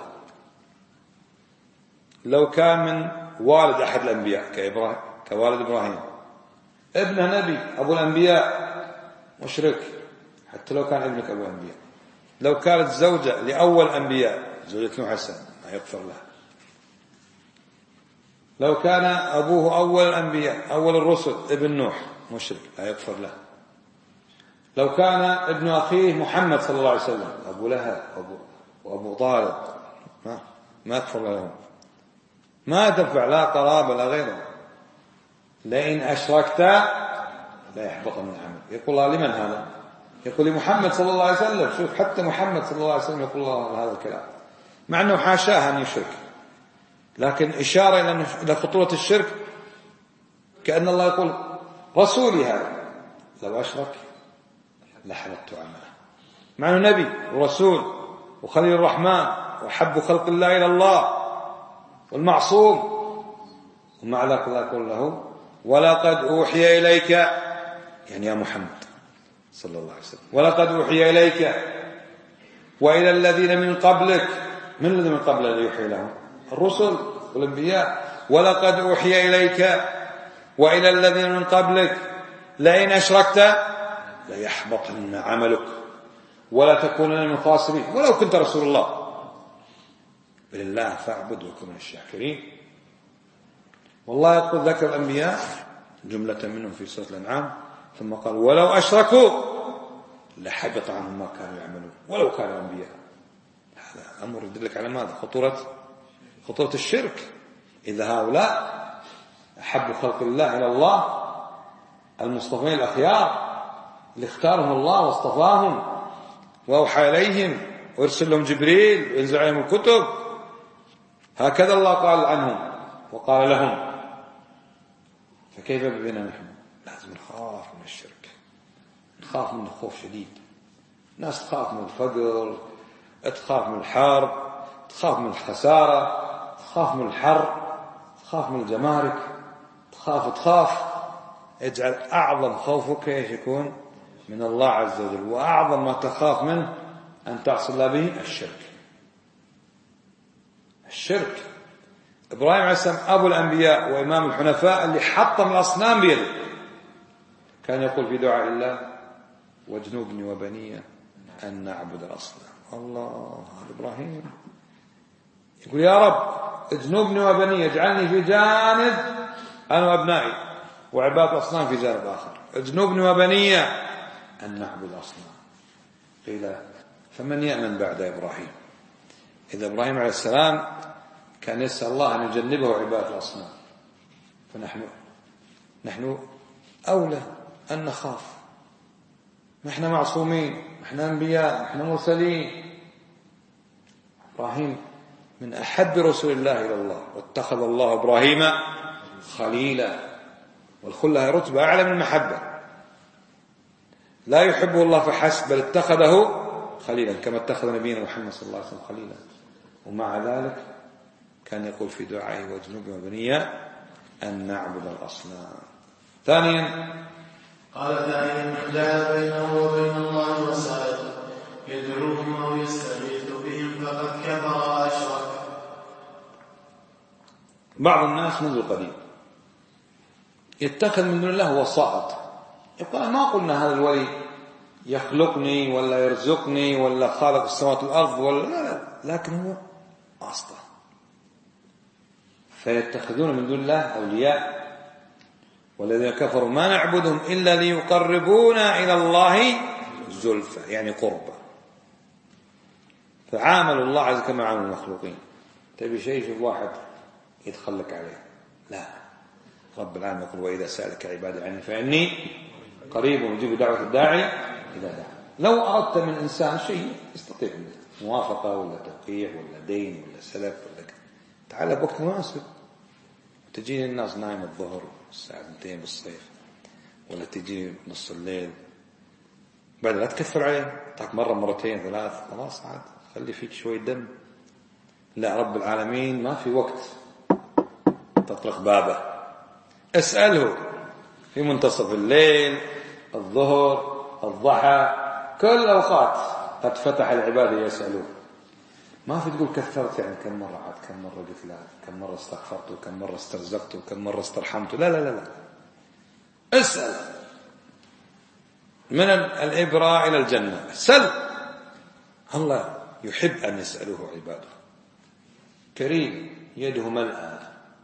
لو كان من والد أحد الأنبياء كوالد إبراهيم، ابنه نبي أبو الأنبياء مشرك، حتى لو كان ابنك أبو الأنبياء. لو كانت زوجة لأول الأنبياء، زوجة نوح السلام، ما يغفر لها. لو كان أبوه أول الأنبياء أول الرسل ابن نوح مشرك، لا يغفر له. لو كان ابن أخيه محمد صلى الله عليه وسلم أبو لهب وأبو طالب، ما يغفر لهم، ما تنفع لا قرابة لا غيره. لئن أشركت لا يحبط من عمل. يقول الله لمن هذا؟ يقول لمحمد صلى الله عليه وسلم. شوف حتى محمد صلى الله عليه وسلم يقول الله هذا الكلام، مع أنه حاشاه أن يشرك، لكن إشارة إلى خطورة الشرك، كأن الله يقول رسولي هذا لو أشرك لحبطت عمله، مع أنه نبي ورسول وخليل الرحمن وحب خلق الله إلى الله والمعصوم، ومع ذلك الله يقول له ولقد أوحي إليك، يعني يا محمد صلى الله عليه وسلم، ولقد أوحي إليك وإلى الذين من قبلك. من الذين من قبل الذي يوحي لهم؟ الرسل والأنبياء. ولقد أوحي إليك وإلى الذين من قبلك لئن أشركت ليحبطن عملك ولا تكونن من الخاسرين ولو كنت رسول الله. بل الله فاعبد وكن من الشاكرين. والله يقول ذكر الأنبياء جملة منهم في سورة الأنعام، ثم قال ولو أشركوا لحبط عنهم ما كانوا يعملون ولو كانوا أنبياء. هذا أمر يدلك على ماذا؟ خطورة الشرك. إذا هؤلاء أحب خلق الله إلى الله، المصطفين الأخيار اللي اختارهم الله واصطفاهم وأوحى إليهم ويرسل لهم جبريل وينزل عليهم الكتب، هكذا الله قال عنهم وقال لهم، فكيف بنا نحن؟ لازم نخاف من الشرك، نخاف منه خوف شديد. الناس تخاف من الفقر، تخاف من الحرب، تخاف من الخسارة، تخاف من الحر، تخاف من الجمارك، تخاف. اجعل أعظم خوفك ايش يكون؟ من الله عز وجل. وأعظم ما تخاف منه أن تعصي الله به الشرك. إبراهيم عليه السلام أبو الأنبياء وإمام الحنفاء اللي حطم الأصنام بيده، كان يقول في دعاء الله واجنبني وبني أن نعبد الأصنام. الله، إبراهيم يقول يا رب اجنبني وبني، اجعلني في جانب أنا وأبنائي، وعباد الأصنام في جانب آخر. اجنبني وبني أن نعبد الأصنام. قيل فمن يأمن بعد إبراهيم؟ إذا إبراهيم عليه السلام كان يسأل الله أن يجنبه عباد الأصنام، فنحن أولى أن نخاف. نحن معصومين، نحن أنبياء، نحن مرسلين. إبراهيم من أحب رسول الله إلى الله، واتخذ الله إبراهيم خليلا، والخلة رتبة أعلى من المحبة. لا يحبه الله فحسب، بل اتخذه خليلا كما اتخذ نبينا محمد صلى الله عليه وسلم خليلا. ومع ذلك كان يقول في دعائه واجنبني وبني أن نعبد الأصنام. ثانيا
قال ثانيا من جعل بينه وبين الله وسائط يدعوهم أو يستغيث بهم فقد كفر وأشرك.
بعض الناس منذ القديم يتخذ من دون الله وسائط، يقول ما قلنا هذا الولي يخلقني ولا يرزقني ولا خالق السماوات والأرض ولا لا، لكن هو واسطة. فيتخذون من دون الله أولياء، والذين كفروا ما نعبدهم إلا ليقربونا إلى الله زلفى، يعني قربة. فعاملوا الله عز وجل كما عامل المخلوقين. تبي شيء شوف واحد يتخلك عليه، لا، رب العالمين يقول وإذا سألك عبادي عني فإني قريب أجيب دعوة الداعي إذا دعا. لو أردت من إنسان شيء يستطيع موافقة ولا توقيع ولا دين ولا سلف ولا تعال بوقت مناسب. تجيني الناس نايم الظهر الساعة 2 بالصيف، ولا تجي نص الليل، بعد لا تكثر عليه، تعطيك مرة مرتين ثلاث، خلاص عاد خلي فيك شوي دم. لا، رب العالمين ما في وقت تطرق بابه، اسأله في منتصف الليل، الظهر، الضحى، كل أوقات قد فتح العباد يسألوه. ما في تقول كثرت يعني كم مرة عاد، كم مرة قلت لا، كم مرة استغفرت، وكم مرة استرزقت، وكم مرة استرحمت. لا لا لا لا، اسأل من الإبرة إلى الجنة. سل، الله يحب أن يسألوه عباده. كريم، يده ملأى،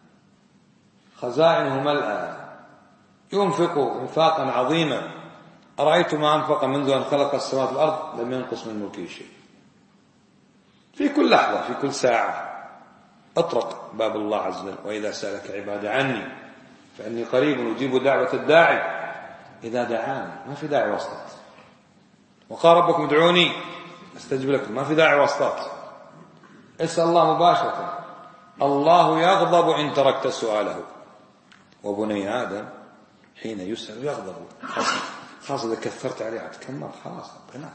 خزائنه ملأى، ينفق انفاقا عظيما. أرأيت ما أنفق منذ أن خلق السماوات والأرض لم ينقص من ملكه شيء. في كل لحظة، في كل ساعة أطرق باب الله عز وجل. وإذا سألك عبادي عني فإني قريب أجيب دعوة الداعي إذا دعاني. ما في داعي واسطات. وقال ربكم ادعوني استجب لكم. ما في داعي واسطات. اسأل الله مباشرة. الله يغضب إن تركت سؤاله، وبني آدم حين يسأل يغضب، خاصة إذا كثرت عليه عاد كم مرة، خلاص بناك،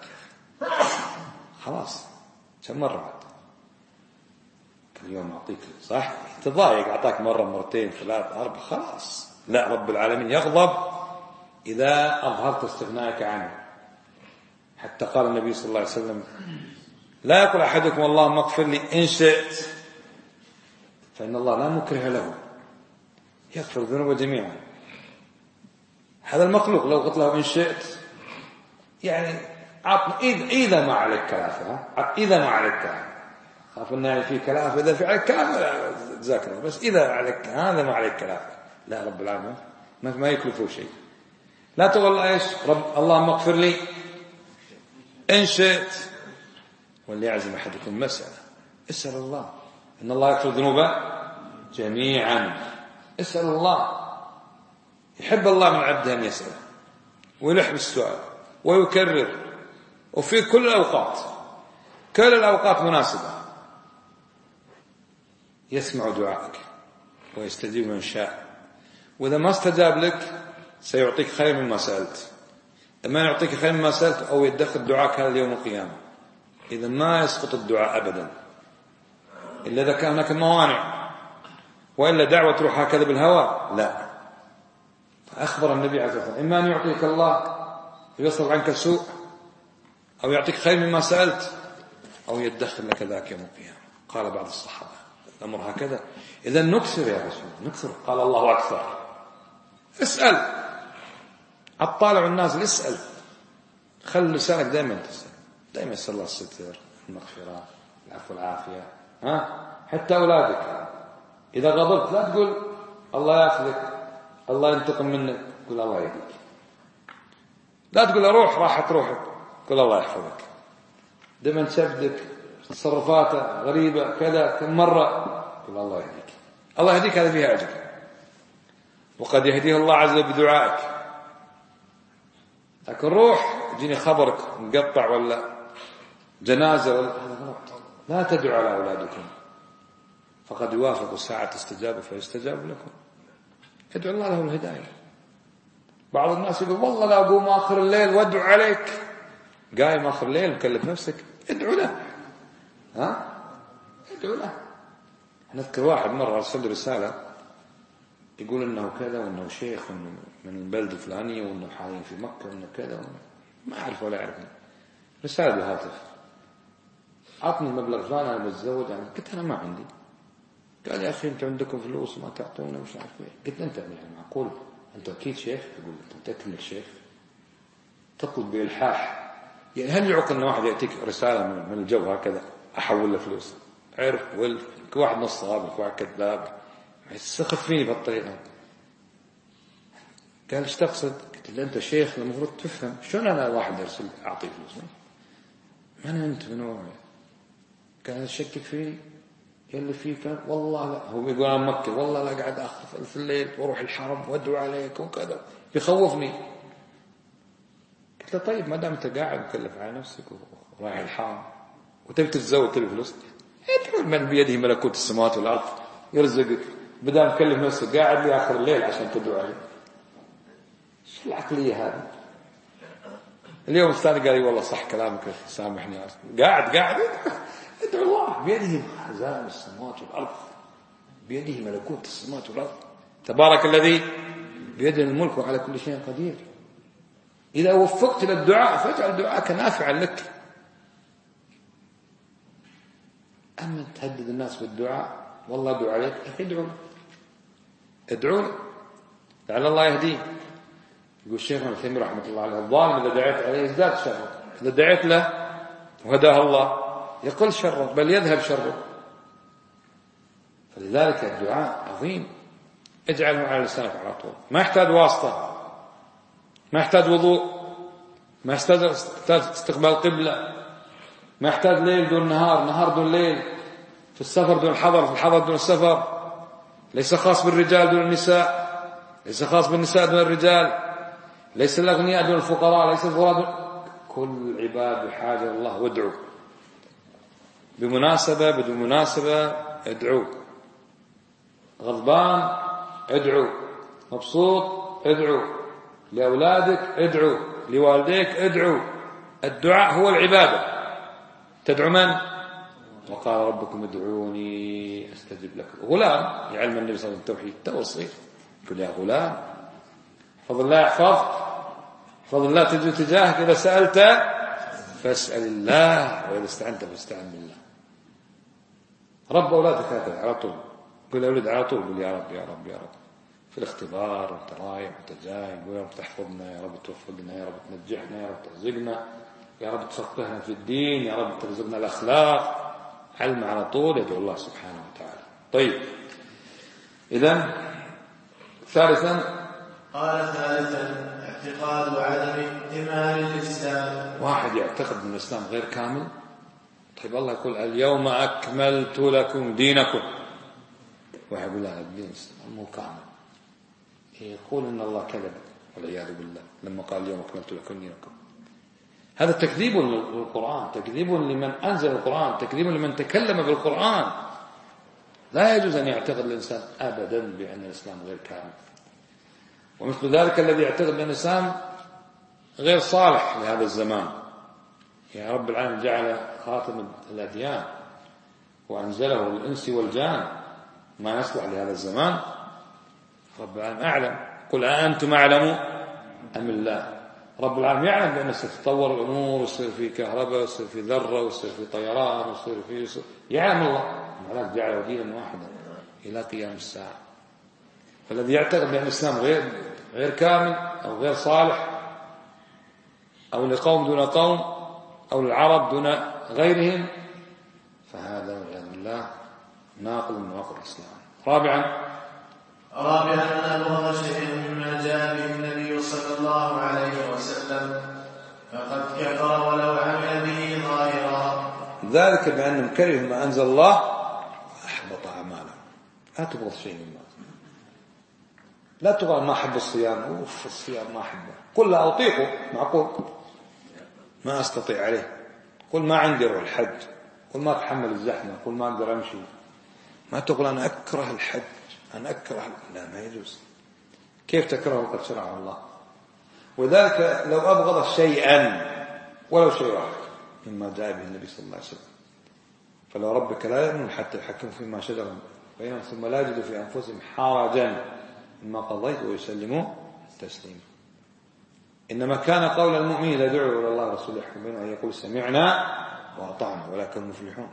خلاص كم مرة عاد كل يوم أعطيك، صح تضايق، أعطاك مرة مرتين ثلاث أربع، خلاص. لا، رب العالمين يغضب إذا أظهرت استغنائك عنه. حتى قال النبي صلى الله عليه وسلم لا يقول أحدكم اللهم اغفر لي إن شئت، فإن الله لا مكره له، يغفر الذنوب جميعا. هذا المخلوق لو قلت له إن شئت يعني عطني إذا ما عليك كلافة، إذا ما عليك كلافة، خاف أن في كلافة، إذا في عليك كلافة تذاكره، بس إذا عليك هذا ما عليك كلافة. لا، رب العالمين ما يكلفه شيء. لا تقول إيش رب اللهم اغفر لي إن شئت، وليعزم أحدكم مسألة. اسأل الله، إن الله يغفر الذنوب جميعا. اسأل الله. يحب الله من عبده أن يسأل ويلح بالسؤال ويكرر، وفي كل الأوقات، كل الأوقات مناسبة. يسمع دعائك ويستجيب من شاء، وإذا ما استجاب لك سيعطيك خير مما سألت. لما يعطيك خير مما سألت أو يدخل دعاك هذا يوم القيامة. إذا ما يسقط الدعاء أبدا إلا إذا كان هناك موانع، وإلا دعوة تروح هكذا بالهواء، لا. فأخبر النبي عليه الصلاة والسلام إما أن يعطيك الله ويصرف عنك السوء، أو يعطيك خير مما سألت، أو يدخل لك ذاك يوم القيامة. قال بعض الصحابة الأمر هكذا، إذا نكثر يا رسول الله، نكثر. قال الله أكثر. اسأل. الطالع الناس اسأل، خل لسانك دائما تسأل، دائما يسأل الله الستر، المغفرة، العفو والعافية. حتى أولادك إذا غضبت لا تقول الله يأخذك، الله ينتقم منك، قل الله يهديك. لا تقول أروح راحت روحك، قل الله يحفظك. دائما شبدك تصرفاته غريبة كذا كم مرة، قل الله يهديك. الله يهديك هذا فيها أجر، وقد يهديه الله عز وجل بدعائك. لكن روح يجيني خبرك مقطع ولا جنازة ولا، لا تدعوا على أولادكم فقد يوافق ساعة استجابة فيستجاب لكم. ادعو الله له الهداية. بعض الناس يقول والله لا أقوم آخر الليل وادعو عليك. قايم آخر الليل مكلف نفسك، ادعو له. ادعو له. نذكر واحد مرة أرسل رسالة يقول إنه كذا، وإنه شيخ من البلد الفلانية، وإنه حاليا في مكة، وإنه كذا، ما أعرف ولا أعرف. رسالة بالهاتف، عطني مبلغ فلان أنا بتزوج. يعني قلت أنا ما عندي. قال يا أخي أنت عندكم فلوس ما تعطونا مش عارف إيه. قلت أنت يعني معقول أنت أكيد شيخ؟ يقول أنت متأكد إنك شيخ؟ تطلب بإلحاح. يعني هل يعقل أن واحد يأتيك رسالة من الجو هكذا أحول له فلوس؟ عرف واحد نصاب، واحد كذاب يستخف فيني بهالطريقة. قال ايش تقصد؟ قلت له أنت شيخ المفروض تفهم. شلون أنا واحد أرسل أعطيه فلوس؟ من أنت؟ من هو؟ كان يشكك فيه اللي فيه كان والله لا، هو يقول أنا مكة والله لا قاعد أخطف في الليل وأروح الحرم وأدعو عليك وكذا بيخوفني. قلت له طيب ما دام أنت قاعد مكلف على نفسك ورايح الحرم وتبي تتزوج كل فلوس، ادعو من بيده ملكوت السماوات والأرض يرزقك، بدل مكلف نفسك قاعد لي آخر الليل عشان تدعو عليه. شو العقلية هذه؟ اليوم الثاني قال لي والله صح كلامك سامحني، قاعد ادعو الله بيده خزائن السماوات والأرض، بيده ملكوت السماوات والأرض، تبارك الذي بيده الملك وعلى كل شيء قدير. إذا وفقت للدعاء فاجعل دعاءك نافعا لك. أما تهدد الناس بالدعاء والله ادعو عليك، ادعو لعل الله يهديه. يقول الشيخ ابن تيمية رحمة الله عليه الظالم إذا دعيت عليه ازداد شره، إذا دعيت له وهداه الله يقل شره بل يذهب شره. فلذلك الدعاء عظيم، اجعله على لسانك على طول، ما يحتاج واسطة، ما يحتاج وضوء، ما يحتاج استقبال قبلة، ما يحتاج ليل دون نهار، نهار دون ليل، في السفر دون الحضر، في الحضر دون السفر، ليس خاص بالرجال دون النساء، ليس خاص بالنساء دون الرجال، ليس الأغنياء دون الفقراء، ليس الفقراء دون كل عباد بحاجة الله. وادعوا بمناسبة بدون مناسبة، ادعوا غضبان ادعوا، مبسوط ادعوا، لأولادك ادعوا، لوالديك ادعوا. الدعاء هو العبادة. تدعو من؟ وقال ربكم ادعوني استجب لكم. غلام يعلم النبي صلى الله عليه وسلم التوحيد توصي، يقول يا غلام احفظ الله يحفظك، احفظ الله تجد تجاهك، إذا سألت فاسأل الله وإذا استعنت فاستعن بالله. رب أولادك هكذا على طول، قل أولد على طول قل يا رب يا رب يا رب، في الاختبار وانت رايح وانت جاي قل يا رب تحفظنا، يا رب توفقنا، يا رب تنجحنا، يا رب ترزقنا، يا رب تفقهنا في الدين، يا رب ترزقنا الأخلاق. علم على طول يدعو الله سبحانه وتعالى. طيب إذن ثالثا،
قال ثالثا اعتقاد عدم اكتمال الإسلام.
واحد يعتقد أن الإسلام غير كامل. طيب الله يقول اليوم أكملت لكم دينكم، واحد يقول لا الدين مو كامل، يقول إن الله كذب والعياذ بالله لما قال اليوم أكملت لكم دينكم. هذا تكذيب للقرآن، تكذيب لمن أنزل القرآن، تكذيب لمن تكلم بالقرآن. لا يجوز أن يعتقد الإنسان أبدا بأن الإسلام غير كامل. ومثل ذلك الذي يعتقد بأن الإسلام غير صالح لهذا الزمان، يا رب العالمين جعل خاتم الأديان وأنزله للإنس والجان، ما يصلح لهذا الزمان. رب العالمين أعلم، قل أأنتم أعلم أم الله. رب العالمين يعلم بأن ستتطور الأمور ويصير في كهرباء ويصير في ذرة ويصير في طيران ويصير في يعلم الله، ولكن جعله دينا واحدا إلى قيام الساعة. فالذي يعتقد بأن الإسلام غير كامل أو غير صالح أو لقوم دون قوم أو للعرب دون غيرهم، فهذا والعياذ بالله ناقض من نواقض الإسلام. رابعا
أن أبغض شيء مما جاء به النبي صلى الله عليه وسلم فقد كفر ولو عمل به ظاهرا،
ذلك بأنهم كرهوا ما أنزل الله أحبط أعمالهم. لا تبغض شيء مما، لا تقول ما أحب الصيام، أوف الصيام ما أحبه، قل لا أطيقه، معقول ما أستطيع عليه، قل ما عندي روح الحج، قل ما أتحمل الزحمة، قل ما أقدر أمشي. ما تقول أنا أكره الحج، أنا أكره، لا ما يجوز. كيف تكرهه قد شرعه الله؟ وذلك لو أبغض شيئا ولو شيء واحد مما جاء به النبي صلى الله عليه وسلم، فلو ربك لا يؤمن حتى يحكموا فيما شجر بينهم ثم لا يجدوا في أنفسهم حرجا مما قضيت ويسلموا تسليما. إنما كان قول المؤمن إذا دعوا إلى الله ورسوله يحكم بينهم أن يقول سمعنا وأطعنا ولكن المفلحون.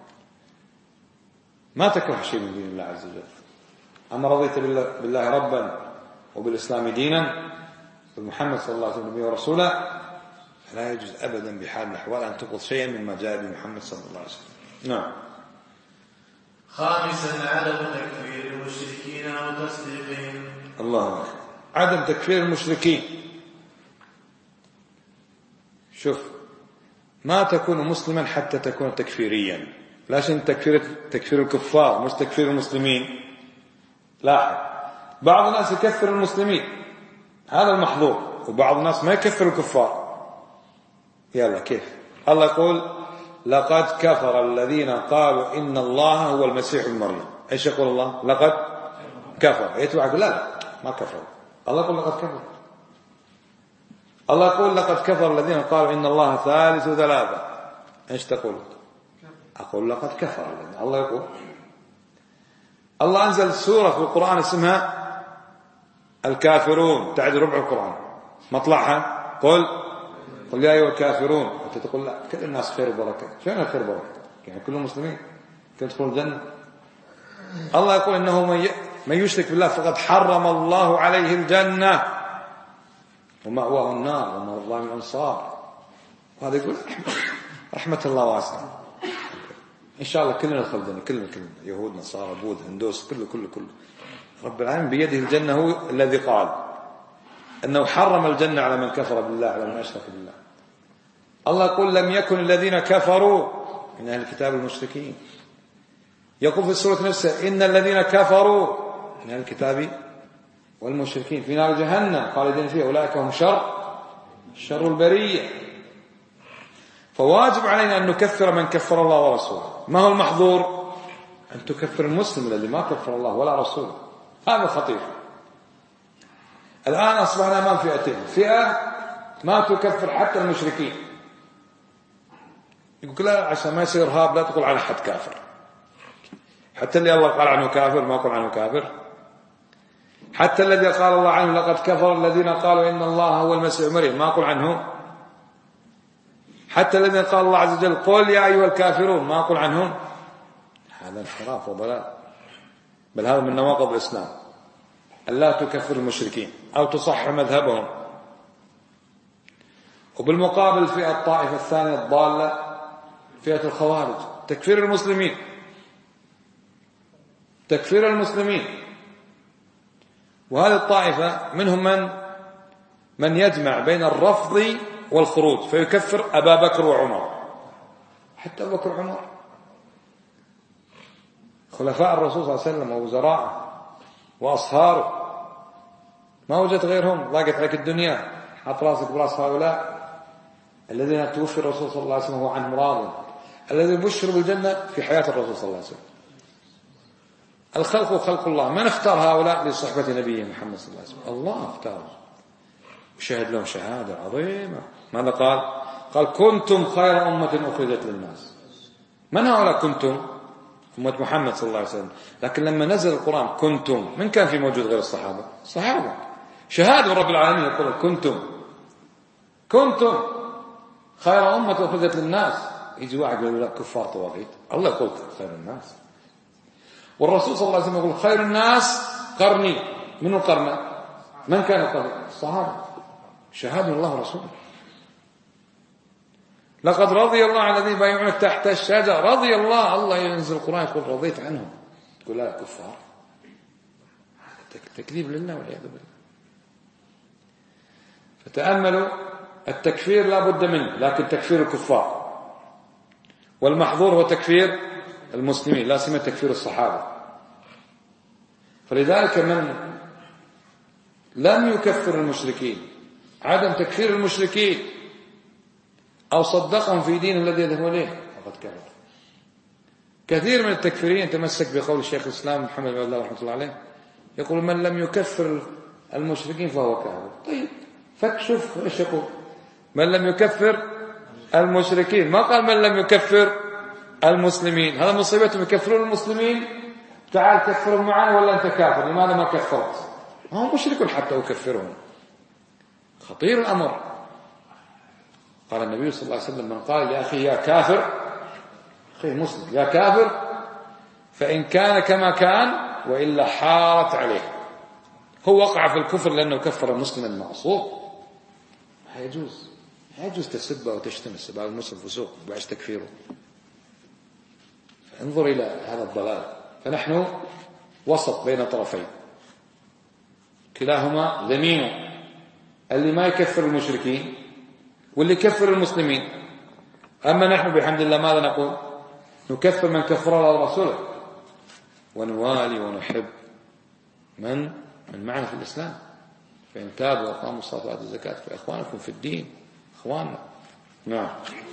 ما تكره شيء من دين الله عز وجل. أما رضيت بالله ربا وبالإسلام دينا وبمحمد صلى الله عليه وسلم نبيه ورسوله، فلا يجوز أبدا بحال من الأحوال أن تبغض شيئا مما جاء بمحمد صلى الله عليه وسلم. نعم.
خامسا عدم تكفير المشركين وتصديقهم.
الله أكبر. عدم تكفير المشركين. شوف، ما تكون مسلما حتى تكون تكفيريا. لاش تكفير الكفار مش تكفير المسلمين. لاحظ بعض الناس يكفر المسلمين هذا المحظور، وبعض الناس ما يكفر الكفار. يلا كيف؟ الله يقول لقد كفر الذين قالوا إن الله هو المسيح ابن مريم. ايش يقول الله؟ لقد كفر. يتبع يقول لا ما كفر. الله يقول لقد كفر. الله يقول لقد كفر الذين قالوا إن الله ثالث ثلاثة. ايش تقول؟ أقول لقد كفر. الله يقول الله أنزل سورة في القرآن اسمها الكافرون، تعد ربع القرآن، مطلعها قل يا أيها الكافرون. أنت تقول لا كل الناس خير وبركة. شنو الخير وبركة؟ يعني كل المسلمين يدخلون الجنة. الله يقول إنه من يشرك بالله فقد حرم الله عليه الجنة ومأواه النار وما الله من أنصار. وهذا يقول رحمة الله واسعة، إن شاء الله كلنا ندخل الجنة، كلنا يهود نصارى بوذ هندوس كله رب العالمين بيده الجنة. هو الذي قال أنه حرم الجنة على من كفر بالله، على من أشرك بالله. الله يقول لم يكن الذين كفروا من أهل الكتاب المشركين. يقول في السورة نفسها إن الذين كفروا من أهل الكتاب والمشركين في نار جهنم خالدين فيها أولئك هم شر البرية. فواجب علينا أن نكفر من كفر الله ورسوله. ما هو المحظور؟ أن تكفر المسلم الذي ما كفر الله ولا رسوله. هذا خطير. الآن أصبحنا أمام فئتين، فئة ما تكفر حتى المشركين، يقول لا عشان ما يصير إرهاب لا تقول على حد كافر. حتى اللي الله قال عنه كافر ما يقول عنه كافر. حتى الذي قال الله عنه لقد كفر الذين قالوا إن الله هو المسيح مريم ما يقول عنه. حتى الذين قال الله عز وجل قل يا أيها الكافرون ما يقول عنهم. هذا انحراف وضلال، بل هذا من نواقض الإسلام ألا تكفر المشركين أو تصحح مذهبهم. وبالمقابل فئة الطائفة الثانية الضالة فئة الخوارج تكفير المسلمين. وهذه الطائفة منهم من يجمع بين الرفض والخروج فيكفر أبا بكر وعمر. حتى أبا بكر وعمر خلفاء الرسول صلى الله عليه وسلم ووزراءه وأصهاره، ما وجدت غيرهم. ضاقت عليك الدنيا حط راسك براس هؤلاء الذين توفي الرسول صلى الله عليه وسلم وهو عنهم راض، الذين بشروا بالجنة في حياة الرسول صلى الله عليه وسلم. الخلق خلق الله، من اختار هؤلاء لصحبة نبيه محمد صلى الله عليه وسلم؟ الله اختار وشهد لهم شهادة عظيمة. ماذا قال كنتم خير أمة أخرجت للناس. من هؤلاء كنتم؟ أمة محمد صلى الله عليه وسلم. لكن لما نزل القرآن كنتم، من كان في موجود غير الصحابة؟ شهادة رب العالمين يقول كنتم خير أمة أخرجت للناس. يجي واحد يقول لا كفار طواغيت. الله يقول خير الناس، والرسول صلى الله عليه وسلم يقول خير الناس قرني. من القرن؟ من كان القرن؟ الصحابة. شهادة الله ورسوله. لقد رضي الله عن الذين بايعونك تحت الشجرة. رضي الله ينزل القرآن يقول رضيت عنهم، تقول لا كفار. هذا تكذيب لله والعياذ بالله. فتأملوا التكفير لا بد منه، لكن تكفير الكفار. والمحظور هو تكفير المسلمين، لا سيما تكفير الصحابة. فلذلك من لم يكفر المشركين، عدم تكفير المشركين أو صدقهم في دين الذي يذهبون إليه فقد كفر. كثير من التكفيرين تمسك بقول الشيخ الإسلام محمد بن الله رحمه الله عليه، يقول من لم يكفر المشركين فهو كافر. طيب فاكشف ايش يقول؟ من لم يكفر المشركين، ما قال من لم يكفر المسلمين. هذا مصيبتهم يكفرون المسلمين. تعال كفرهم معنا ولا أنت كافر؟ لماذا ما كفرت؟ ما هو مشرك حتى يكفرهم. خطير الأمر. قال النبي صلى الله عليه وسلم من قال لأخي يا كافر، أخي مسلم يا كافر، فإن كان كما كان وإلا حارت عليه. هو وقع في الكفر لأنه كفر المسلم المعصوم. ما يجوز تسبه وتشتم السباب المسلم فسوق وبعش تكفيره. فانظر إلى هذا الضلال. فنحن وسط بين طرفين كلاهما ذميم، اللي ما يكفر المشركين واللي يكفر المسلمين. أما نحن بحمد الله ماذا نقول؟ نكفر من كفر الله ورسوله، ونوالي ونحب من معنا في الإسلام، فإن تابوا وقاموا الصلاة وآتوا الزكاة فإخوانكم في الدين، إخواننا. نعم.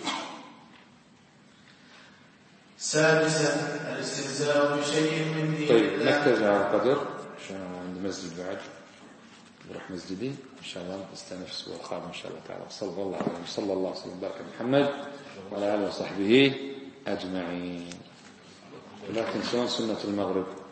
سادسا الاستهزاء بشيء من دين
طيب
الله.
نكتفي على القدر عشان عند مسجد بعد نروح مسجدي إن شاء الله، نستنى في الأسبوع القادم إن شاء الله تعالى. صلى الله عليه وصلى الله وسلم وبارك على محمد وعلى آله وصحبه أجمعين. لا تنسون سنة المغرب.